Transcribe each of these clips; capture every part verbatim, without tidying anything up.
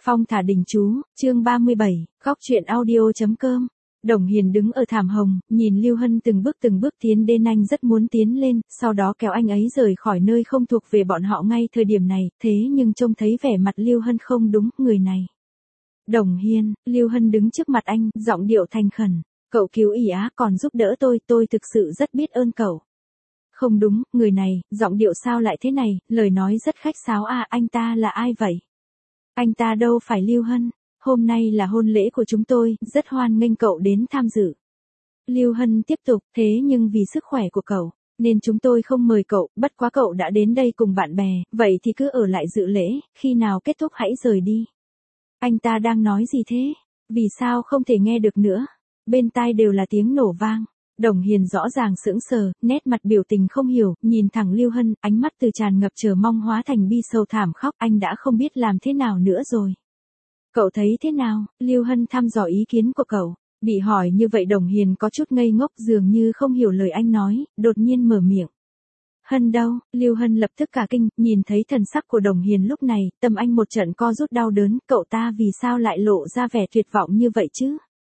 Phong thả đình chú, chương ba mươi bảy, góc chuyện audio.com. Đồng Hiền đứng ở thảm hồng, nhìn Lưu Hân từng bước từng bước tiến đến, anh rất muốn tiến lên, sau đó kéo anh ấy rời khỏi nơi không thuộc về bọn họ ngay thời điểm này, thế nhưng trông thấy vẻ mặt Lưu Hân không đúng, người này. Đồng Hiền, Lưu Hân đứng trước mặt anh, giọng điệu thành khẩn, cậu cứu ỷ á còn giúp đỡ tôi, tôi thực sự rất biết ơn cậu. Không đúng, người này, giọng điệu sao lại thế này, lời nói rất khách sáo à, anh ta là ai vậy? Anh ta đâu phải Lưu Hân, hôm nay là hôn lễ của chúng tôi, rất hoan nghênh cậu đến tham dự. Lưu Hân tiếp tục, thế nhưng vì sức khỏe của cậu, nên chúng tôi không mời cậu, bất quá cậu đã đến đây cùng bạn bè, vậy thì cứ ở lại dự lễ, khi nào kết thúc hãy rời đi. Anh ta đang nói gì thế? Vì sao không thể nghe được nữa? Bên tai đều là tiếng nổ vang. Đồng Hiền rõ ràng sững sờ, nét mặt biểu tình không hiểu, nhìn thẳng Lưu Hân, ánh mắt từ tràn ngập chờ mong hóa thành bi sầu thảm khóc, anh đã không biết làm thế nào nữa rồi. Cậu thấy thế nào? Lưu Hân thăm dò ý kiến của cậu. Bị hỏi như vậy Đồng Hiền có chút ngây ngốc, dường như không hiểu lời anh nói, đột nhiên mở miệng. Hân đâu? Lưu Hân lập tức cả kinh, nhìn thấy thần sắc của Đồng Hiền lúc này, tâm anh một trận co rút đau đớn, cậu ta vì sao lại lộ ra vẻ tuyệt vọng như vậy chứ?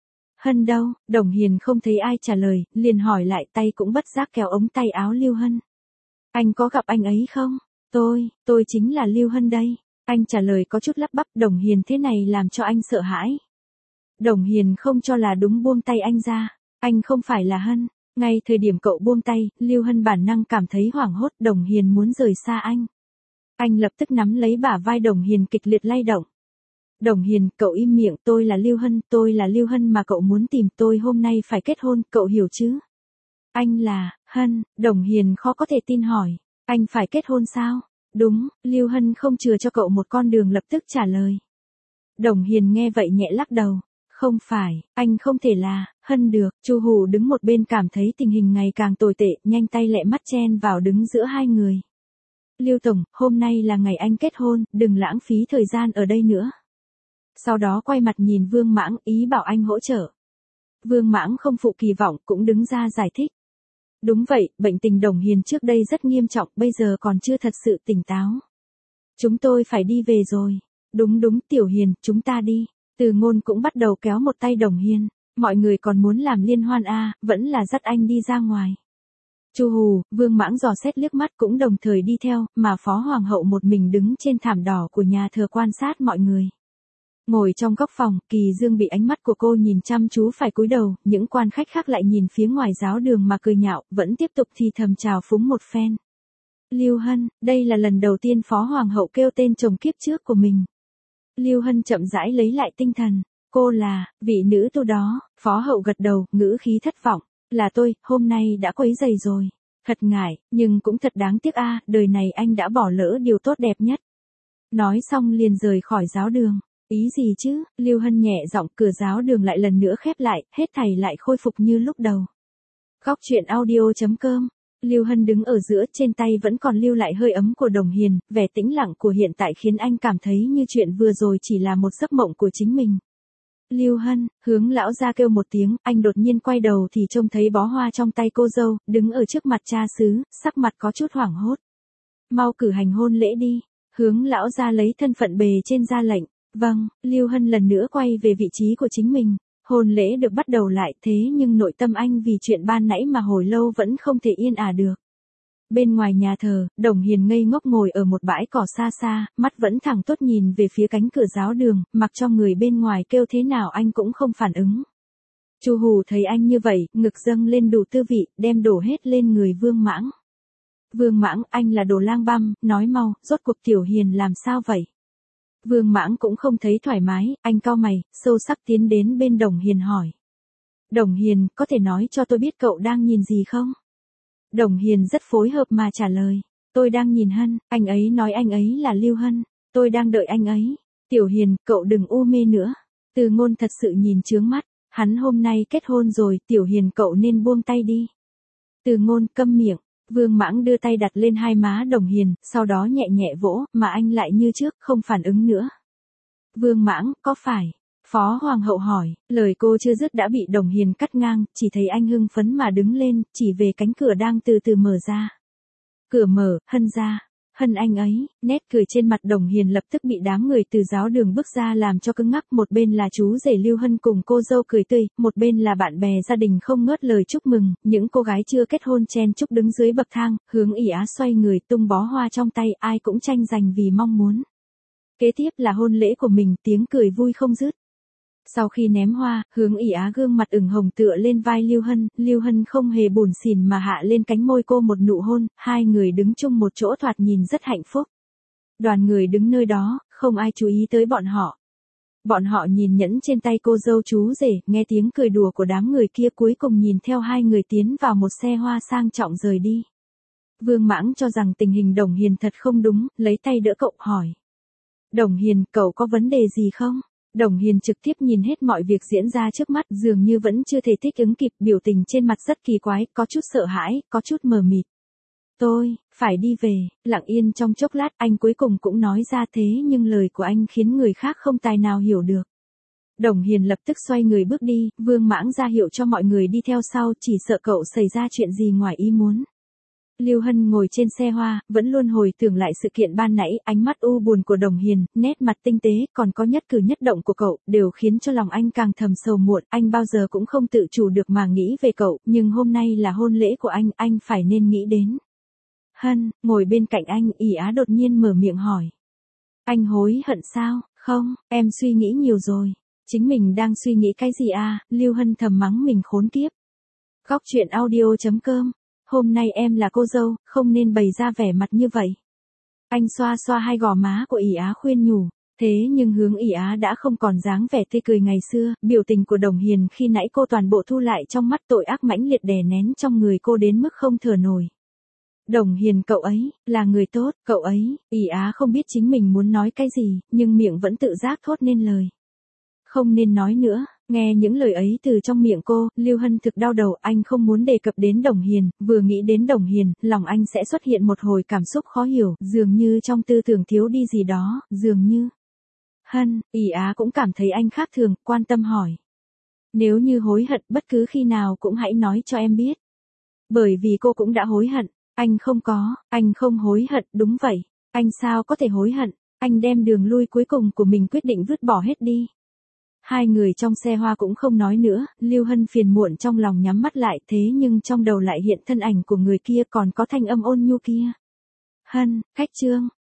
Hân đâu? Đồng Hiền không thấy ai trả lời, liền hỏi lại, tay cũng bất giác kéo ống tay áo Lưu Hân. Anh có gặp anh ấy không? Tôi, tôi chính là Lưu Hân đây. Anh trả lời có chút lắp bắp, Đồng Hiền thế này làm cho anh sợ hãi. Đồng Hiền không cho là đúng buông tay anh ra, anh không phải là Hân. Ngay thời điểm cậu buông tay, Lưu Hân bản năng cảm thấy hoảng hốt, Đồng Hiền muốn rời xa anh. Anh lập tức nắm lấy bả vai Đồng Hiền kịch liệt lay động. Đồng Hiền, cậu im miệng, tôi là Lưu Hân, tôi là Lưu Hân mà cậu muốn tìm, tôi hôm nay phải kết hôn, cậu hiểu chứ? Anh là, Hân, Đồng Hiền khó có thể tin hỏi, anh phải kết hôn sao? Đúng, Lưu Hân không chừa cho cậu một con đường lập tức trả lời. Đồng Hiền nghe vậy nhẹ lắc đầu, không phải, anh không thể là, Hân được, Chu Hù đứng một bên cảm thấy tình hình ngày càng tồi tệ, nhanh tay lẹ mắt chen vào đứng giữa hai người. Lưu Tổng, hôm nay là ngày anh kết hôn, đừng lãng phí thời gian ở đây nữa. Sau đó quay mặt nhìn Vương Mãng, ý bảo anh hỗ trợ. Vương Mãng không phụ kỳ vọng, cũng đứng ra giải thích. Đúng vậy, bệnh tình Đồng Hiền trước đây rất nghiêm trọng, bây giờ còn chưa thật sự tỉnh táo. Chúng tôi phải đi về rồi. Đúng đúng, Tiểu Hiền, chúng ta đi. Từ Ngôn cũng bắt đầu kéo một tay Đồng Hiền. Mọi người còn muốn làm liên hoan à, vẫn là dắt anh đi ra ngoài. Chu Hù, Vương Mãng dò xét liếc mắt cũng đồng thời đi theo, mà Phó Hoàng hậu một mình đứng trên thảm đỏ của nhà thờ quan sát mọi người. Ngồi trong góc phòng, Kỳ Dương bị ánh mắt của cô nhìn chăm chú phải cúi đầu, những quan khách khác lại nhìn phía ngoài giáo đường mà cười nhạo, vẫn tiếp tục thì thầm chào phúng một phen. Lưu Hân, đây là lần đầu tiên Phó Hoàng hậu kêu tên chồng kiếp trước của mình. Lưu Hân chậm rãi lấy lại tinh thần, cô là, vị nữ tu đó, Phó hậu gật đầu, ngữ khí thất vọng, là tôi, hôm nay đã quấy rầy rồi. Thật ngại, nhưng cũng thật đáng tiếc a, đời này anh đã bỏ lỡ điều tốt đẹp nhất. Nói xong liền rời khỏi giáo đường. Ý gì chứ? Lưu Hân nhẹ giọng, cửa giáo đường lại lần nữa khép lại, hết thảy lại khôi phục như lúc đầu. Góc chuyện audio.com. Lưu Hân đứng ở giữa, trên tay vẫn còn lưu lại hơi ấm của Đồng Hiền, vẻ tĩnh lặng của hiện tại khiến anh cảm thấy như chuyện vừa rồi chỉ là một giấc mộng của chính mình. Lưu Hân, hướng lão ra kêu một tiếng, anh đột nhiên quay đầu thì trông thấy bó hoa trong tay cô dâu, đứng ở trước mặt cha xứ, sắc mặt có chút hoảng hốt. Mau cử hành hôn lễ đi. Hướng lão ra lấy thân phận bề trên ra lệnh. Vâng, Lưu Hân lần nữa quay về vị trí của chính mình. Hôn lễ được bắt đầu lại, thế nhưng nội tâm anh vì chuyện ban nãy mà hồi lâu vẫn không thể yên ả được. Bên ngoài nhà thờ, Đồng Hiền ngây ngốc ngồi ở một bãi cỏ xa xa, mắt vẫn thẳng tốt nhìn về phía cánh cửa giáo đường, mặc cho người bên ngoài kêu thế nào anh cũng không phản ứng. Chu Hù thấy anh như vậy, ngực dâng lên đủ tư vị, đem đổ hết lên người Vương Mãng. Vương Mãng, anh là đồ lang băm, nói mau, rốt cuộc Tiểu Hiền làm sao vậy? Vương Mãng cũng không thấy thoải mái, anh cau mày, sâu sắc tiến đến bên Đồng Hiền hỏi. Đồng Hiền, có thể nói cho tôi biết cậu đang nhìn gì không? Đồng Hiền rất phối hợp mà trả lời. Tôi đang nhìn Hân, anh ấy nói anh ấy là Lưu Hân. Tôi đang đợi anh ấy. Tiểu Hiền, cậu đừng u mê nữa. Từ Ngôn thật sự nhìn chướng mắt. Hắn hôm nay kết hôn rồi, Tiểu Hiền cậu nên buông tay đi. Từ Ngôn câm miệng. Vương Mãng đưa tay đặt lên hai má Đồng Hiền, sau đó nhẹ nhẹ vỗ, mà anh lại như trước, không phản ứng nữa. Vương Mãng, có phải? Phó Hoàng hậu hỏi, lời cô chưa dứt đã bị Đồng Hiền cắt ngang, chỉ thấy anh hưng phấn mà đứng lên, chỉ về cánh cửa đang từ từ mở ra. Cửa mở, Hân ra. Hân anh ấy, nét cười trên mặt Đồng Hiền lập tức bị đám người từ giáo đường bước ra làm cho cứng ngắc, một bên là chú rể Lưu Hân cùng cô dâu cười tươi, một bên là bạn bè gia đình không ngớt lời chúc mừng, những cô gái chưa kết hôn chen chúc đứng dưới bậc thang, hướng ỷ á xoay người tung bó hoa trong tay, ai cũng tranh giành vì mong muốn. Kế tiếp là hôn lễ của mình, tiếng cười vui không dứt. Sau khi ném hoa, hướng ỷ á gương mặt ửng hồng tựa lên vai Lưu Hân, Lưu Hân không hề buồn xỉn mà hạ lên cánh môi cô một nụ hôn, hai người đứng chung một chỗ thoạt nhìn rất hạnh phúc. Đoàn người đứng nơi đó, không ai chú ý tới bọn họ. Bọn họ nhìn nhẫn trên tay cô dâu chú rể, nghe tiếng cười đùa của đám người kia, cuối cùng nhìn theo hai người tiến vào một xe hoa sang trọng rời đi. Vương Mãng cho rằng tình hình Đồng Hiền thật không đúng, lấy tay đỡ cậu hỏi. Đồng Hiền, cậu có vấn đề gì không? Đồng Hiền trực tiếp nhìn hết mọi việc diễn ra trước mắt, dường như vẫn chưa thể thích ứng kịp, biểu tình trên mặt rất kỳ quái, có chút sợ hãi, có chút mờ mịt. Tôi, phải đi về, lặng yên trong chốc lát, anh cuối cùng cũng nói ra, thế nhưng lời của anh khiến người khác không tài nào hiểu được. Đồng Hiền lập tức xoay người bước đi, Vương Mãng ra hiệu cho mọi người đi theo sau, chỉ sợ cậu xảy ra chuyện gì ngoài ý muốn. Lưu Hân ngồi trên xe hoa, vẫn luôn hồi tưởng lại sự kiện ban nãy, ánh mắt u buồn của Đồng Hiền, nét mặt tinh tế, còn có nhất cử nhất động của cậu, đều khiến cho lòng anh càng thầm sầu muộn, anh bao giờ cũng không tự chủ được mà nghĩ về cậu, nhưng hôm nay là hôn lễ của anh, anh phải nên nghĩ đến. Hân, ngồi bên cạnh anh, ỷ á đột nhiên mở miệng hỏi. Anh hối hận sao? Không, em suy nghĩ nhiều rồi. Chính mình đang suy nghĩ cái gì à? Lưu Hân thầm mắng mình khốn kiếp. Góc truyện audio chấm com. Hôm nay em là cô dâu, không nên bày ra vẻ mặt như vậy. Anh xoa xoa hai gò má của ỷ á khuyên nhủ. Thế nhưng hướng ỷ á đã không còn dáng vẻ tươi cười ngày xưa, biểu tình của Đồng Hiền khi nãy cô toàn bộ thu lại trong mắt, tội ác mãnh liệt đè nén trong người cô đến mức không thở nổi. Đồng Hiền, cậu ấy, là người tốt, cậu ấy, ỷ á không biết chính mình muốn nói cái gì, nhưng miệng vẫn tự giác thốt nên lời. Không nên nói nữa, nghe những lời ấy từ trong miệng cô, Lưu Hân thực đau đầu, anh không muốn đề cập đến Đồng Hiền, vừa nghĩ đến Đồng Hiền, lòng anh sẽ xuất hiện một hồi cảm xúc khó hiểu, dường như trong tư tưởng thiếu đi gì đó, dường như. Hân, ỷ á cũng cảm thấy anh khác thường, quan tâm hỏi. Nếu như hối hận bất cứ khi nào cũng hãy nói cho em biết. Bởi vì cô cũng đã hối hận. Anh không có, anh không hối hận, đúng vậy. Anh sao có thể hối hận, anh đem đường lui cuối cùng của mình quyết định vứt bỏ hết đi. Hai người trong xe hoa cũng không nói nữa, Lưu Hân phiền muộn trong lòng nhắm mắt lại, thế nhưng trong đầu lại hiện thân ảnh của người kia, còn có thanh âm ôn nhu kia. Hân, khách trương,